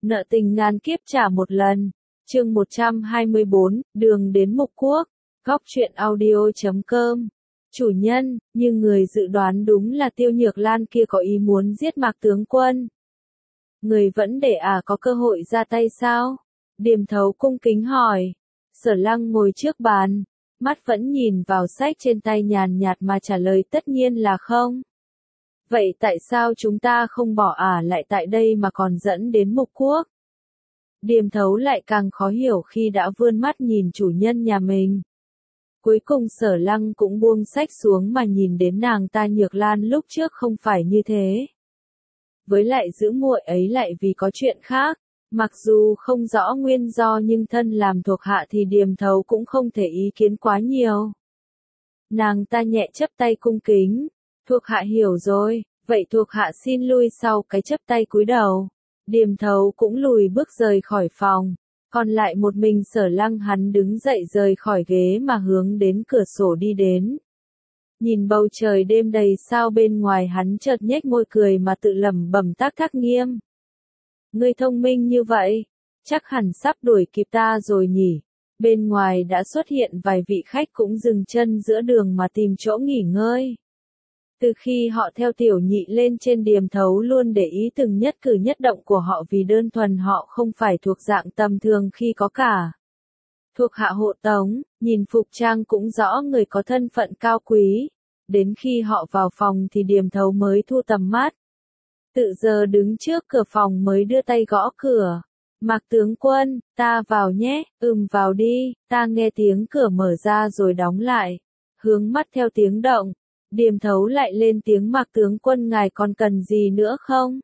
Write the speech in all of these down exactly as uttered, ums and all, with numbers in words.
Nợ tình ngàn kiếp trả một lần. Chương một trăm hai mươi bốn, đường đến Mục Quốc. Góc truyện audio chấm com. Chủ nhân, như người dự đoán đúng là Tiêu Nhược Lan kia có ý muốn giết Mạc tướng quân. Người vẫn để à có cơ hội ra tay sao? Điềm Thấu cung kính hỏi. Sở Lăng ngồi trước bàn, mắt vẫn nhìn vào sách trên tay nhàn nhạt mà trả lời tất nhiên là không. Vậy tại sao chúng ta không bỏ ả lại tại đây mà còn dẫn đến Mục Quốc? Điềm Thấu lại càng khó hiểu khi đã vươn mắt nhìn chủ nhân nhà mình. Cuối cùng Sở Lăng cũng buông sách xuống mà nhìn đến nàng ta. Nhược Lan lúc trước không phải như thế. Với lại giữ muội ấy lại vì có chuyện khác. Mặc dù không rõ nguyên do nhưng thân làm thuộc hạ thì Điềm Thấu cũng không thể ý kiến quá nhiều. Nàng ta nhẹ chấp tay cung kính. Thuộc hạ hiểu rồi, vậy thuộc hạ xin lui sau. Cái chấp tay cúi đầu. Điềm Thấu cũng lùi bước rời khỏi phòng. Còn lại một mình Sở Lăng, hắn đứng dậy rời khỏi ghế mà hướng đến cửa sổ đi đến. Nhìn bầu trời đêm đầy sao bên ngoài, hắn chợt nhếch môi cười mà tự lẩm bẩm tác Thác Nghiêm. Ngươi thông minh như vậy, chắc hẳn sắp đuổi kịp ta rồi nhỉ. Bên ngoài đã xuất hiện vài vị khách cũng dừng chân giữa đường mà tìm chỗ nghỉ ngơi. Từ khi họ theo Tiểu Nhị lên trên, Điềm Thấu luôn để ý từng nhất cử nhất động của họ, vì đơn thuần họ không phải thuộc dạng tầm thường khi có cả thuộc hạ hộ tống, nhìn phục trang cũng rõ người có thân phận cao quý. Đến khi họ vào phòng thì Điềm Thấu mới thu tầm mắt. Tự giờ đứng trước cửa phòng mới đưa tay gõ cửa. Mạc tướng quân, ta vào nhé. Ừm, vào đi. Ta nghe tiếng cửa mở ra rồi đóng lại. Hướng mắt theo tiếng động. Điềm Thấu lại lên tiếng. Mạc tướng quân, ngài còn cần gì nữa không?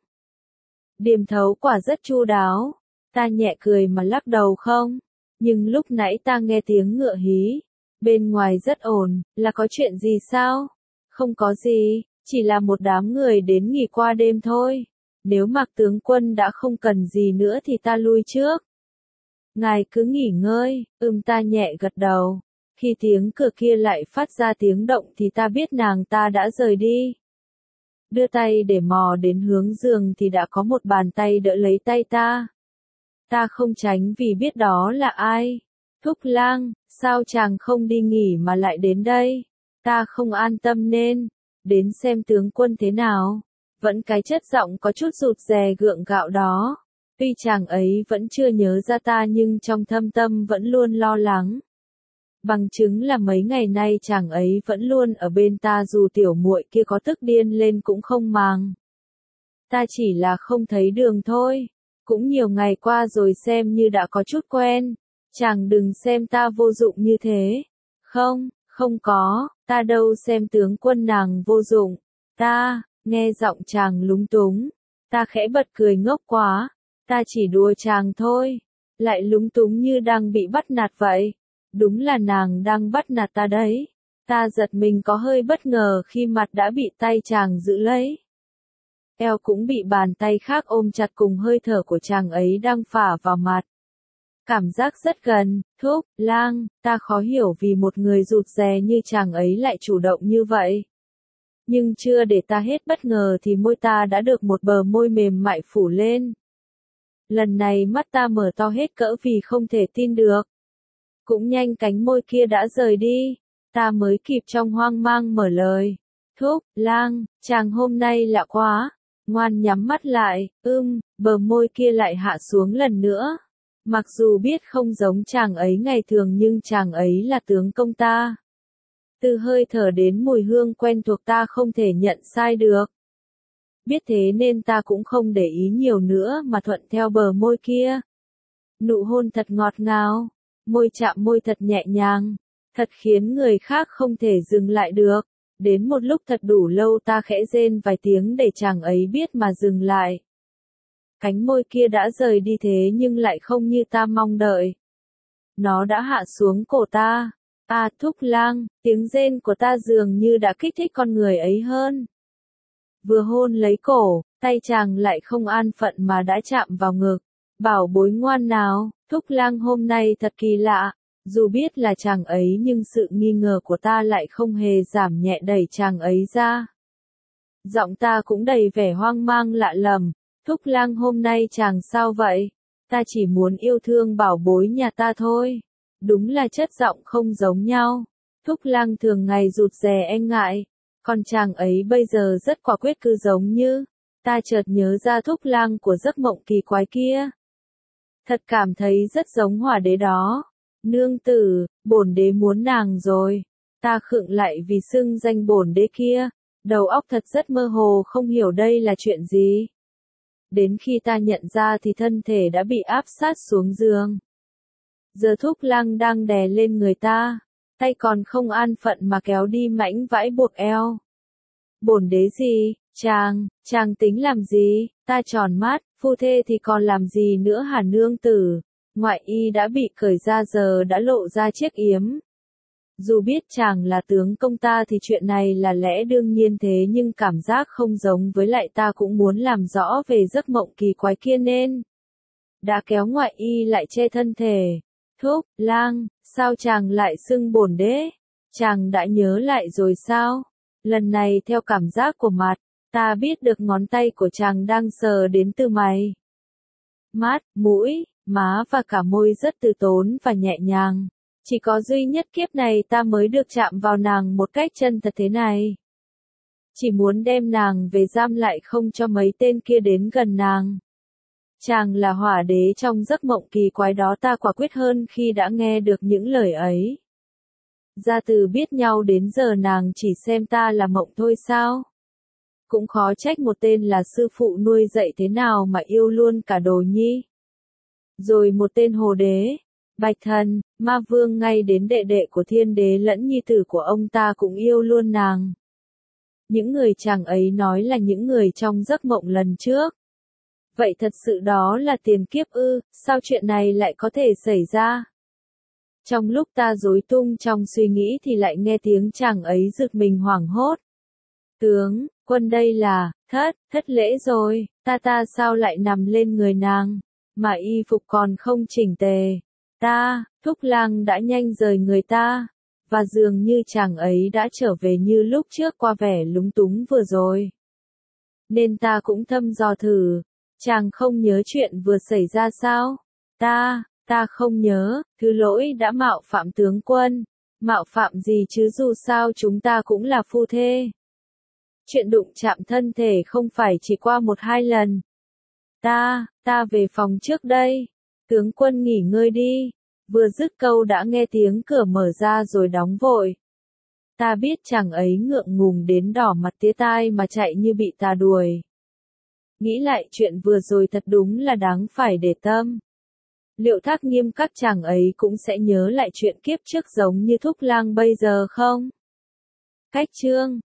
Điềm Thấu quả rất chu đáo. Ta nhẹ cười mà lắc đầu không. Nhưng lúc nãy ta nghe tiếng ngựa hí. Bên ngoài rất ồn, là có chuyện gì sao? Không có gì, chỉ là một đám người đến nghỉ qua đêm thôi. Nếu Mạc tướng quân đã không cần gì nữa thì ta lui trước. Ngài cứ nghỉ ngơi. Ừm, ta nhẹ gật đầu. Khi tiếng cửa kia lại phát ra tiếng động thì ta biết nàng ta đã rời đi. Đưa tay để mò đến hướng giường thì đã có một bàn tay đỡ lấy tay ta. Ta không tránh vì biết đó là ai. Thúc Lang, sao chàng không đi nghỉ mà lại đến đây? Ta không an tâm nên đến xem tướng quân thế nào. Vẫn cái chất giọng có chút rụt rè gượng gạo đó. Tuy chàng ấy vẫn chưa nhớ ra ta nhưng trong thâm tâm vẫn luôn lo lắng. Bằng chứng là mấy ngày nay chàng ấy vẫn luôn ở bên ta, dù tiểu muội kia có tức điên lên cũng không màng. Ta chỉ là không thấy đường thôi. Cũng nhiều ngày qua rồi xem như đã có chút quen. Chàng đừng xem ta vô dụng như thế. Không, không có, ta đâu xem tướng quân nàng vô dụng. Ta, nghe giọng chàng lúng túng. Ta khẽ bật cười ngốc quá. Ta chỉ đùa chàng thôi. Lại lúng túng như đang bị bắt nạt vậy. Đúng là nàng đang bắt nạt ta đấy. Ta giật mình có hơi bất ngờ khi mặt đã bị tay chàng giữ lấy. Eo cũng bị bàn tay khác ôm chặt, cùng hơi thở của chàng ấy đang phả vào mặt. Cảm giác rất gần. Thúc Lang, ta khó hiểu vì một người rụt rè như chàng ấy lại chủ động như vậy. Nhưng chưa để ta hết bất ngờ thì môi ta đã được một bờ môi mềm mại phủ lên. Lần này mắt ta mở to hết cỡ vì không thể tin được. Cũng nhanh cánh môi kia đã rời đi. Ta mới kịp trong hoang mang mở lời. Thúc Lang, chàng hôm nay lạ quá. Ngoan nhắm mắt lại. Ưm, bờ môi kia lại hạ xuống lần nữa. Mặc dù biết không giống chàng ấy ngày thường nhưng chàng ấy là tướng công ta. Từ hơi thở đến mùi hương quen thuộc ta không thể nhận sai được. Biết thế nên ta cũng không để ý nhiều nữa mà thuận theo bờ môi kia. Nụ hôn thật ngọt ngào. Môi chạm môi thật nhẹ nhàng. Thật khiến người khác không thể dừng lại được. Đến một lúc thật đủ lâu ta khẽ rên vài tiếng để chàng ấy biết mà dừng lại. Cánh môi kia đã rời đi thế nhưng lại không như ta mong đợi. Nó đã hạ xuống cổ ta. À, Thúc Lang, tiếng rên của ta dường như đã kích thích con người ấy hơn. Vừa hôn lấy cổ, tay chàng lại không an phận mà đã chạm vào ngực. Bảo bối ngoan nào, Thúc Lang hôm nay thật kỳ lạ. Dù biết là chàng ấy nhưng sự nghi ngờ của ta lại không hề giảm nhẹ, đẩy chàng ấy ra. Giọng ta cũng đầy vẻ hoang mang lạ lầm. Thúc Lang hôm nay chàng sao vậy? Ta chỉ muốn yêu thương bảo bối nhà ta thôi. Đúng là chất giọng không giống nhau. Thúc Lang thường ngày rụt rè e ngại, còn chàng ấy bây giờ rất quả quyết cứ giống như, ta chợt nhớ ra Thúc Lang của giấc mộng kỳ quái kia. Thật cảm thấy rất giống hỏa đế đó. Nương tử, bổn đế muốn nàng rồi. Ta khựng lại vì xưng danh bổn đế kia, đầu óc thật rất mơ hồ không hiểu đây là chuyện gì. Đến khi ta nhận ra thì thân thể đã bị áp sát xuống giường. Giờ Thúc Lang đang đè lên người ta, tay còn không an phận mà kéo đi mảnh vải buộc eo. Bổn đế gì, chàng, chàng tính làm gì, ta tròn mắt, phu thê thì còn làm gì nữa hả nương tử, ngoại y đã bị cởi ra giờ đã lộ ra chiếc yếm. Dù biết chàng là tướng công ta thì chuyện này là lẽ đương nhiên thế nhưng cảm giác không giống với lại ta cũng muốn làm rõ về giấc mộng kỳ quái kia nên đã kéo ngoại y lại che thân thể. Thúc Lang, sao chàng lại xưng bổn đế? Chàng đã nhớ lại rồi sao? Lần này theo cảm giác của mặt, ta biết được ngón tay của chàng đang sờ đến từ mày. Mắt, mũi, má và cả môi rất từ tốn và nhẹ nhàng. Chỉ có duy nhất kiếp này ta mới được chạm vào nàng một cách chân thật thế này. Chỉ muốn đem nàng về giam lại không cho mấy tên kia đến gần nàng. Chàng là hỏa đế trong giấc mộng kỳ quái đó ta quả quyết hơn khi đã nghe được những lời ấy. Ra từ biết nhau đến giờ nàng chỉ xem ta là mộng thôi sao? Cũng khó trách một tên là sư phụ nuôi dạy thế nào mà yêu luôn cả đồ nhi. Rồi một tên hồ đế, bạch thần, ma vương ngay đến đệ đệ của thiên đế lẫn nhi tử của ông ta cũng yêu luôn nàng. Những người chàng ấy nói là những người trong giấc mộng lần trước. Vậy thật sự đó là tiền kiếp ư, sao chuyện này lại có thể xảy ra? Trong lúc ta rối tung trong suy nghĩ thì lại nghe tiếng chàng ấy giật mình hoảng hốt. Tướng, quân đây là, thất, thất lễ rồi, ta ta sao lại nằm lên người nàng, mà y phục còn không chỉnh tề. Ta, Thúc Lang đã nhanh rời người ta, và dường như chàng ấy đã trở về như lúc trước qua vẻ lúng túng vừa rồi. Nên ta cũng thăm dò thử, chàng không nhớ chuyện vừa xảy ra sao? Ta, ta không nhớ, thứ lỗi đã mạo phạm tướng quân. Mạo phạm gì chứ dù sao chúng ta cũng là phu thê. Chuyện đụng chạm thân thể không phải chỉ qua một hai lần. Ta, ta về phòng trước đây. Tướng quân nghỉ ngơi đi. Vừa dứt câu đã nghe tiếng cửa mở ra rồi đóng vội. Ta biết chàng ấy ngượng ngùng đến đỏ mặt tía tai mà chạy như bị ta đuổi. Nghĩ lại chuyện vừa rồi thật đúng là đáng phải để tâm. Liệu Thác Nghiêm các chàng ấy cũng sẽ nhớ lại chuyện kiếp trước giống như Thúc Lang bây giờ không? Cách chương